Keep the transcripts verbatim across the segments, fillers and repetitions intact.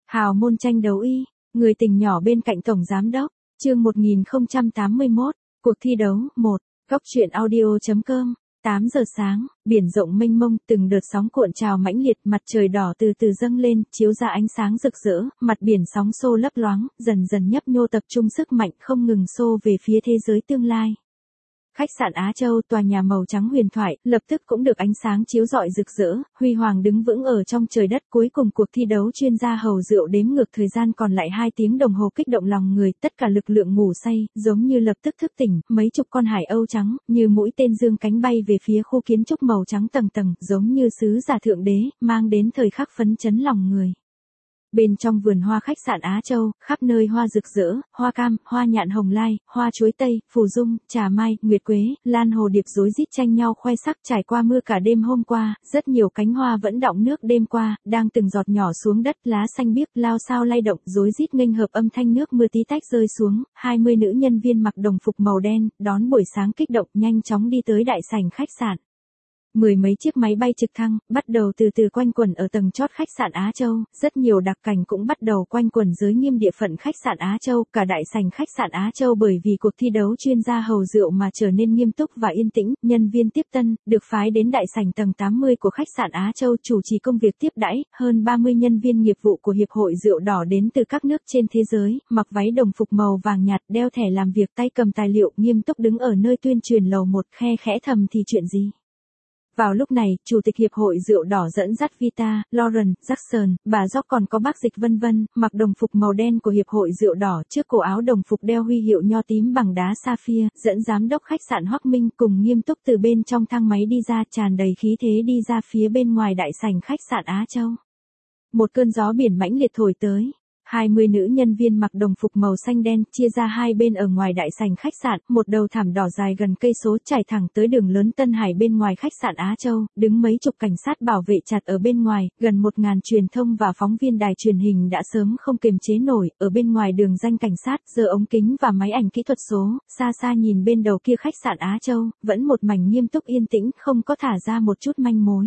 Hào môn tranh đấu y, người tình nhỏ bên cạnh tổng giám đốc, chương một nghìn không trăm tám mươi mốt, cuộc thi đấu, một, góc truyện audio.com, tám giờ sáng, biển rộng mênh mông, từng đợt sóng cuộn trào mãnh liệt, mặt trời đỏ từ từ dâng lên, chiếu ra ánh sáng rực rỡ, mặt biển sóng xô lấp loáng, dần dần nhấp nhô tập trung sức mạnh không ngừng xô về phía thế giới tương lai. Khách sạn Á Châu, tòa nhà màu trắng huyền thoại, lập tức cũng được ánh sáng chiếu rọi rực rỡ, huy hoàng đứng vững ở trong trời đất. Cuối cùng cuộc thi đấu chuyên gia hầu rượu đếm ngược thời gian còn lại hai tiếng đồng hồ kích động lòng người, tất cả lực lượng ngủ say, giống như lập tức thức tỉnh, mấy chục con hải âu trắng, như mũi tên dương cánh bay về phía khu kiến trúc màu trắng tầng tầng, giống như sứ giả thượng đế, mang đến thời khắc phấn chấn lòng người. Bên trong vườn hoa khách sạn Á Châu, khắp nơi hoa rực rỡ, hoa cam, hoa nhạn hồng lai, hoa chuối tây, phù dung, trà mai, nguyệt quế, lan hồ điệp rối rít tranh nhau khoe sắc. Trải qua mưa cả đêm hôm qua, rất nhiều cánh hoa vẫn đọng nước đêm qua, đang từng giọt nhỏ xuống đất, lá xanh biếc lao sao lay động, rối rít nghênh hợp âm thanh nước mưa tí tách rơi xuống. hai mươi nữ nhân viên mặc đồng phục màu đen, đón buổi sáng kích động, nhanh chóng đi tới đại sảnh khách sạn. Mười mấy chiếc máy bay trực thăng, bắt đầu từ từ quanh quẩn ở tầng chót khách sạn Á Châu, rất nhiều đặc cảnh cũng bắt đầu quanh quẩn dưới nghiêm địa phận khách sạn Á Châu, cả đại sảnh khách sạn Á Châu bởi vì cuộc thi đấu chuyên gia hầu rượu mà trở nên nghiêm túc và yên tĩnh. Nhân viên tiếp tân, được phái đến đại sảnh tầng tám mươi của khách sạn Á Châu chủ trì công việc tiếp đãi, hơn ba mươi nhân viên nghiệp vụ của Hiệp hội Rượu Đỏ đến từ các nước trên thế giới, mặc váy đồng phục màu vàng nhạt, đeo thẻ làm việc, tay cầm tài liệu, nghiêm túc đứng ở nơi tuyên truyền lầu một, khe khẽ thầm thì chuyện gì. Vào lúc này, Chủ tịch Hiệp hội Rượu Đỏ dẫn dắt Vita, Lauren, Jackson, bà Jock còn có bác Dịch vân vân, mặc đồng phục màu đen của Hiệp hội Rượu Đỏ, trước cổ áo đồng phục đeo huy hiệu nho tím bằng đá sapphire, dẫn giám đốc khách sạn Hoắc Minh cùng nghiêm túc từ bên trong thang máy đi ra, tràn đầy khí thế đi ra phía bên ngoài đại sảnh khách sạn Á Châu. Một cơn gió biển mãnh liệt thổi tới. hai mươi nữ nhân viên mặc đồng phục màu xanh đen chia ra hai bên ở ngoài đại sảnh khách sạn, một đầu thảm đỏ dài gần cây số trải thẳng tới đường lớn Tân Hải bên ngoài khách sạn Á Châu, đứng mấy chục cảnh sát bảo vệ chặt ở bên ngoài, gần một ngàn truyền thông và phóng viên đài truyền hình đã sớm không kiềm chế nổi, ở bên ngoài đường danh cảnh sát giơ ống kính và máy ảnh kỹ thuật số, xa xa nhìn bên đầu kia khách sạn Á Châu, vẫn một mảnh nghiêm túc yên tĩnh, không có thả ra một chút manh mối.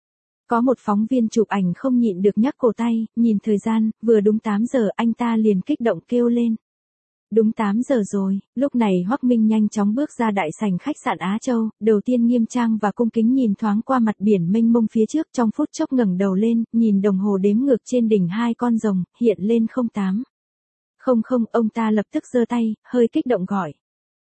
Có một phóng viên chụp ảnh không nhịn được nhắc cổ tay, nhìn thời gian, vừa đúng tám giờ, anh ta liền kích động kêu lên. Đúng tám giờ rồi, lúc này Hoắc Minh nhanh chóng bước ra đại sảnh khách sạn Á Châu, đầu tiên nghiêm trang và cung kính nhìn thoáng qua mặt biển mênh mông phía trước, trong phút chốc ngẩng đầu lên, nhìn đồng hồ đếm ngược trên đỉnh hai con rồng, hiện lên không tám. Không không, ông ta lập tức giơ tay, hơi kích động gọi.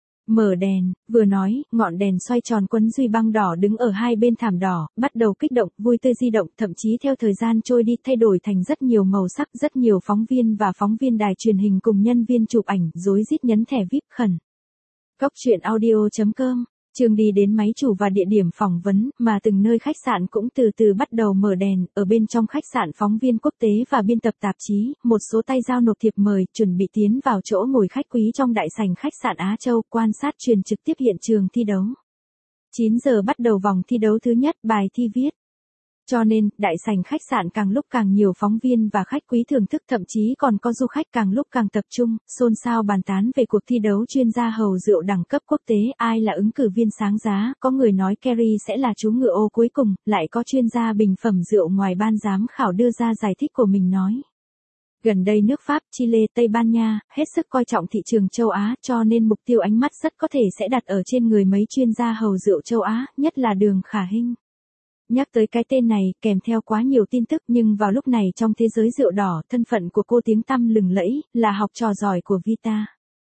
Mở đèn, vừa nói, ngọn đèn xoay tròn quấn duy băng đỏ đứng ở hai bên thảm đỏ, bắt đầu kích động, vui tươi di động, thậm chí theo thời gian trôi đi thay đổi thành rất nhiều màu sắc, rất nhiều phóng viên và phóng viên đài truyền hình cùng nhân viên chụp ảnh, rối rít nhấn thẻ vi ai pi khẩn. Góc truyện audio.com, trường đi đến máy chủ và địa điểm phỏng vấn, mà từng nơi khách sạn cũng từ từ bắt đầu mở đèn, ở bên trong khách sạn phóng viên quốc tế và biên tập tạp chí, một số tay giao nộp thiệp mời, chuẩn bị tiến vào chỗ ngồi khách quý trong đại sảnh khách sạn Á Châu, quan sát truyền trực tiếp hiện trường thi đấu. chín giờ bắt đầu vòng thi đấu thứ nhất, bài thi viết. Cho nên, đại sảnh khách sạn càng lúc càng nhiều phóng viên và khách quý thưởng thức, thậm chí còn có du khách càng lúc càng tập trung, xôn xao bàn tán về cuộc thi đấu chuyên gia hầu rượu đẳng cấp quốc tế, ai là ứng cử viên sáng giá, có người nói Kerry sẽ là chú ngựa ô cuối cùng, lại có chuyên gia bình phẩm rượu ngoài ban giám khảo đưa ra giải thích của mình nói. Gần đây nước Pháp, Chile, Tây Ban Nha, hết sức coi trọng thị trường châu Á, cho nên mục tiêu ánh mắt rất có thể sẽ đặt ở trên người mấy chuyên gia hầu rượu châu Á, nhất là Đường Khả Hinh. Nhắc tới cái tên này, kèm theo quá nhiều tin tức, nhưng vào lúc này trong thế giới rượu đỏ, thân phận của cô tiếng tăm lừng lẫy, là học trò giỏi của Vita.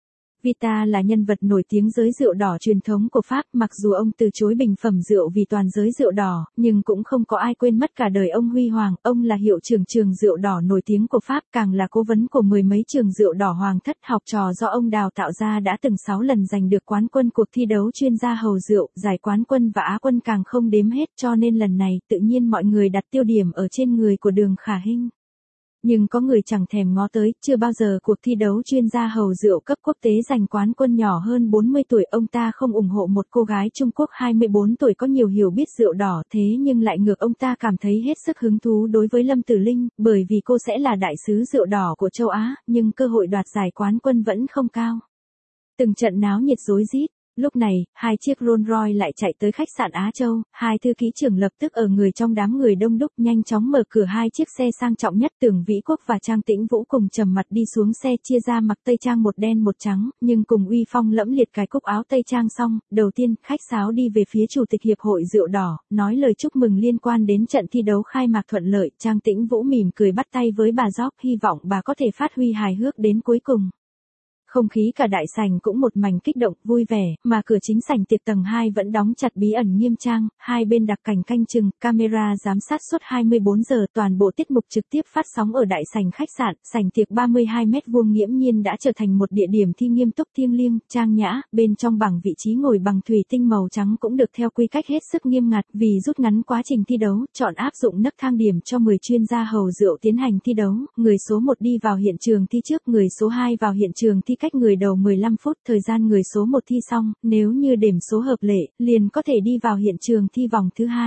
Vita là nhân vật nổi tiếng giới rượu đỏ truyền thống của Pháp, mặc dù ông từ chối bình phẩm rượu vì toàn giới rượu đỏ, nhưng cũng không có ai quên mất cả đời ông huy hoàng, ông là hiệu trưởng trường rượu đỏ nổi tiếng của Pháp, càng là cố vấn của mười mấy trường rượu đỏ hoàng thất, học trò do ông đào tạo ra đã từng sáu lần giành được quán quân cuộc thi đấu chuyên gia hầu rượu, giải quán quân và á quân càng không đếm hết, cho nên lần này, tự nhiên mọi người đặt tiêu điểm ở trên người của Đường Khả Hinh. Nhưng có người chẳng thèm ngó tới, chưa bao giờ cuộc thi đấu chuyên gia hầu rượu cấp quốc tế giành quán quân nhỏ hơn bốn mươi tuổi, ông ta không ủng hộ một cô gái Trung Quốc hai mươi bốn tuổi có nhiều hiểu biết rượu đỏ, thế nhưng lại ngược ông ta cảm thấy hết sức hứng thú đối với Lâm Tử Linh, bởi vì cô sẽ là đại sứ rượu đỏ của châu Á, nhưng cơ hội đoạt giải quán quân vẫn không cao. Từng trận náo nhiệt rối rít. Lúc này, hai chiếc Rolls Royce lại chạy tới khách sạn Á Châu, hai thư ký trưởng lập tức ở người trong đám người đông đúc nhanh chóng mở cửa hai chiếc xe sang trọng nhất. Tưởng Vĩ Quốc và Trang Tĩnh Vũ cùng trầm mặt đi xuống xe, chia ra mặc tây trang một đen một trắng, nhưng cùng uy phong lẫm liệt cài cúc áo tây trang xong, đầu tiên, khách sáo đi về phía chủ tịch hiệp hội rượu đỏ, nói lời chúc mừng liên quan đến trận thi đấu khai mạc thuận lợi. Trang Tĩnh Vũ mỉm cười bắt tay với bà Jock, hy vọng bà có thể phát huy hài hước đến cuối cùng. Không khí cả đại sảnh cũng một mảnh kích động, vui vẻ, mà cửa chính sảnh tiệc tầng hai vẫn đóng chặt bí ẩn nghiêm trang, hai bên đặt cảnh canh chừng, camera giám sát suốt hai mươi bốn giờ, toàn bộ tiết mục trực tiếp phát sóng ở đại sảnh khách sạn. Sảnh tiệc ba mươi hai mét vuông nghiễm nhiên đã trở thành một địa điểm thi nghiêm túc, thiêng liêng, trang nhã, bên trong bảng vị trí ngồi bằng thủy tinh màu trắng cũng được theo quy cách hết sức nghiêm ngặt, vì rút ngắn quá trình thi đấu, chọn áp dụng nấc thang điểm cho mười chuyên gia hầu rượu tiến hành thi đấu, người số một đi vào hiện trường thi trước, người số hai vào hiện trường thi cách người đầu mười lăm phút, thời gian người số một thi xong, nếu như điểm số hợp lệ, liền có thể đi vào hiện trường thi vòng thứ hai.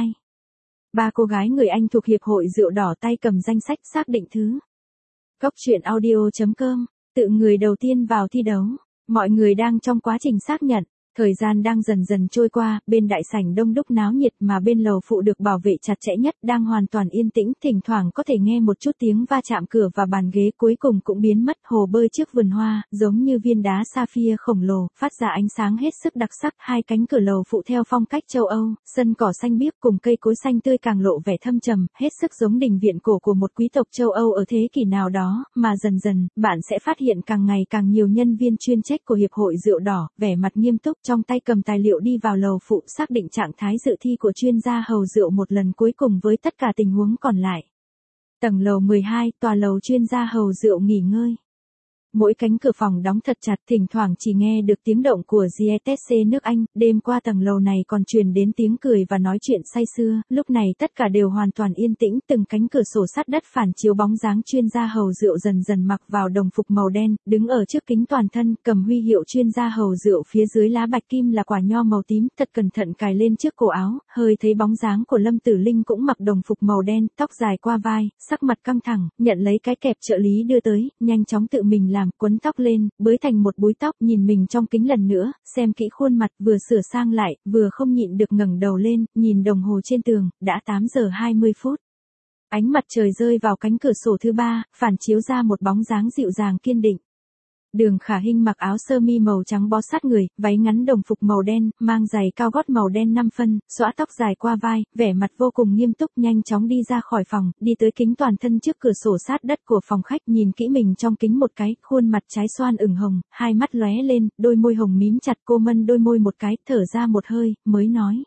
Ba cô gái người Anh thuộc Hiệp hội Rượu Đỏ tay cầm danh sách xác định thứ. Góc truyện audio chấm com, tự người đầu tiên vào thi đấu. Mọi người đang trong quá trình xác nhận. Thời gian đang dần dần trôi qua, bên đại sảnh đông đúc náo nhiệt mà bên lầu phụ được bảo vệ chặt chẽ nhất đang hoàn toàn yên tĩnh, thỉnh thoảng có thể nghe một chút tiếng va chạm cửa và bàn ghế, cuối cùng cũng biến mất. Hồ bơi trước vườn hoa, giống như viên đá sapphire khổng lồ, phát ra ánh sáng hết sức đặc sắc, hai cánh cửa lầu phụ theo phong cách châu Âu, sân cỏ xanh biếc cùng cây cối xanh tươi càng lộ vẻ thâm trầm, hết sức giống đình viện cổ của một quý tộc châu Âu ở thế kỷ nào đó, mà dần dần, bạn sẽ phát hiện càng ngày càng nhiều nhân viên chuyên trách của Hiệp hội Rượu Đỏ, vẻ mặt nghiêm túc, trong tay cầm tài liệu đi vào lầu phụ xác định trạng thái dự thi của chuyên gia hầu rượu một lần cuối cùng với tất cả tình huống còn lại. Tầng lầu mười hai, tòa lầu chuyên gia hầu rượu nghỉ ngơi. Mỗi cánh cửa phòng đóng thật chặt, thỉnh thoảng chỉ nghe được tiếng động của giê e tê xê nước Anh, đêm qua tầng lầu này còn truyền đến tiếng cười và nói chuyện say sưa, lúc này tất cả đều hoàn toàn yên tĩnh, từng cánh cửa sổ sắt đất phản chiếu bóng dáng chuyên gia hầu rượu dần dần mặc vào đồng phục màu đen, đứng ở trước kính toàn thân, cầm huy hiệu chuyên gia hầu rượu, phía dưới lá bạch kim là quả nho màu tím, thật cẩn thận cài lên trước cổ áo, hơi thấy bóng dáng của Lâm Tử Linh cũng mặc đồng phục màu đen, tóc dài qua vai, sắc mặt căng thẳng, nhận lấy cái kẹp trợ lý đưa tới, nhanh chóng tự mình làm, quấn tóc lên, bới thành một búi tóc, nhìn mình trong kính lần nữa, xem kỹ khuôn mặt, vừa sửa sang lại, vừa không nhịn được ngẩng đầu lên, nhìn đồng hồ trên tường, đã tám giờ hai mươi phút. Ánh mặt trời rơi vào cánh cửa sổ thứ ba, phản chiếu ra một bóng dáng dịu dàng kiên định. Đường Khả Hinh mặc áo sơ mi màu trắng bó sát người, váy ngắn đồng phục màu đen, mang giày cao gót màu đen năm phân, xõa tóc dài qua vai, vẻ mặt vô cùng nghiêm túc, nhanh chóng đi ra khỏi phòng, đi tới kính toàn thân trước cửa sổ sát đất của phòng khách, nhìn kỹ mình trong kính một cái, khuôn mặt trái xoan ửng hồng, hai mắt lóe lên, đôi môi hồng mím chặt, cô mân đôi môi một cái, thở ra một hơi, mới nói.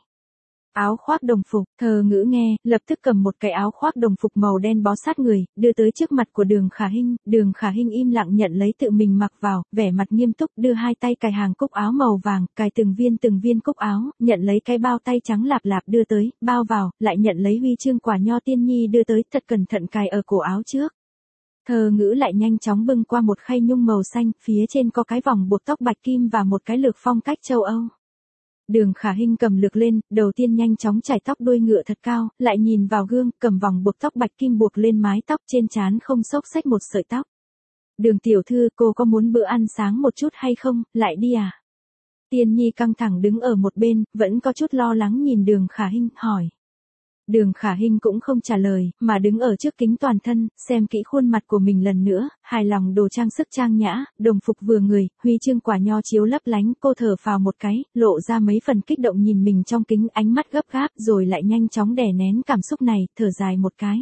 Áo khoác đồng phục, Thờ Ngữ nghe, lập tức cầm một cái áo khoác đồng phục màu đen bó sát người, đưa tới trước mặt của Đường Khả Hinh, Đường Khả Hinh im lặng nhận lấy tự mình mặc vào, vẻ mặt nghiêm túc, đưa hai tay cài hàng cúc áo màu vàng, cài từng viên từng viên cúc áo, nhận lấy cái bao tay trắng lạp lạp đưa tới, bao vào, lại nhận lấy huy chương quả nho tiên nhi đưa tới, thật cẩn thận cài ở cổ áo trước. Thờ Ngữ lại nhanh chóng bưng qua một khay nhung màu xanh, phía trên có cái vòng buộc tóc bạch kim và một cái lược phong cách châu Âu. Đường Khả Hinh cầm lược lên, đầu tiên nhanh chóng chải tóc đuôi ngựa thật cao, lại nhìn vào gương, cầm vòng buộc tóc bạch kim buộc lên mái tóc, trên trán không xốc xách một sợi tóc. Đường tiểu thư, cô có muốn bữa ăn sáng một chút hay không, lại đi à? Tiên Nhi căng thẳng đứng ở một bên, vẫn có chút lo lắng nhìn Đường Khả Hinh, hỏi. Đường Khả Hinh cũng không trả lời, mà đứng ở trước kính toàn thân, xem kỹ khuôn mặt của mình lần nữa, hài lòng đồ trang sức trang nhã, đồng phục vừa người, huy chương quả nho chiếu lấp lánh, cô thở phào một cái, lộ ra mấy phần kích động nhìn mình trong kính, ánh mắt gấp gáp, rồi lại nhanh chóng đè nén cảm xúc này, thở dài một cái.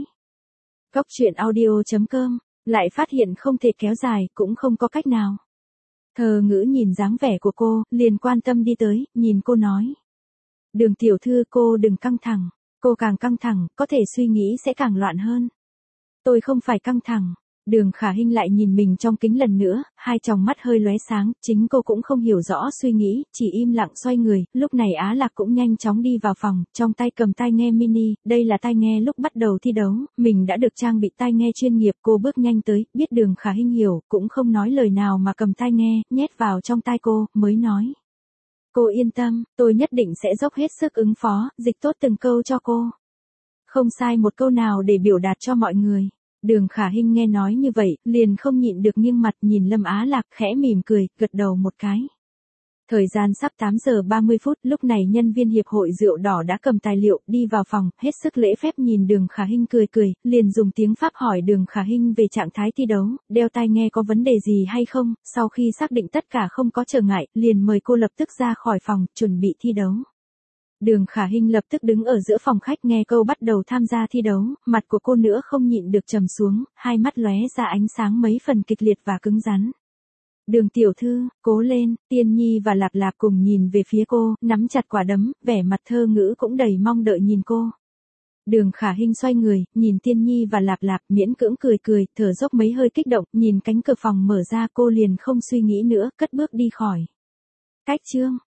Góc truyện audio chấm com, lại phát hiện không thể kéo dài, cũng không có cách nào. Thờ Ngữ nhìn dáng vẻ của cô, liền quan tâm đi tới, nhìn cô nói. Đường tiểu thư, cô đừng căng thẳng. Cô càng căng thẳng, có thể suy nghĩ sẽ càng loạn hơn. Tôi không phải căng thẳng. Đường Khả Hinh lại nhìn mình trong kính lần nữa, hai tròng mắt hơi lóe sáng, chính cô cũng không hiểu rõ suy nghĩ, chỉ im lặng xoay người, lúc này Á Lạc cũng nhanh chóng đi vào phòng, trong tay cầm tai nghe mini, đây là tai nghe lúc bắt đầu thi đấu, mình đã được trang bị tai nghe chuyên nghiệp, cô bước nhanh tới, biết Đường Khả Hinh hiểu, cũng không nói lời nào mà cầm tai nghe, nhét vào trong tai cô, mới nói. Cô yên tâm, tôi nhất định sẽ dốc hết sức ứng phó, dịch tốt từng câu cho cô. Không sai một câu nào để biểu đạt cho mọi người. Đường Khả Hinh nghe nói như vậy, liền không nhịn được nghiêng mặt nhìn Lâm Á Lạc, khẽ mỉm cười, gật đầu một cái. Thời gian sắp tám giờ ba mươi phút, lúc này nhân viên hiệp hội rượu đỏ đã cầm tài liệu, đi vào phòng, hết sức lễ phép nhìn Đường Khả Hinh cười cười, liền dùng tiếng Pháp hỏi Đường Khả Hinh về trạng thái thi đấu, đeo tai nghe có vấn đề gì hay không, sau khi xác định tất cả không có trở ngại, liền mời cô lập tức ra khỏi phòng, chuẩn bị thi đấu. Đường Khả Hinh lập tức đứng ở giữa phòng khách nghe câu bắt đầu tham gia thi đấu, mặt của cô nữa không nhịn được trầm xuống, hai mắt lóe ra ánh sáng mấy phần kịch liệt và cứng rắn. Đường tiểu thư, cố lên, Tiên Nhi và Lạp Lạp cùng nhìn về phía cô, nắm chặt quả đấm, vẻ mặt thơ ngữ cũng đầy mong đợi nhìn cô. Đường Khả Hinh xoay người, nhìn Tiên Nhi và Lạp Lạp miễn cưỡng cười cười, thở dốc mấy hơi kích động, nhìn cánh cửa phòng mở ra cô liền không suy nghĩ nữa, cất bước đi khỏi. Cách chương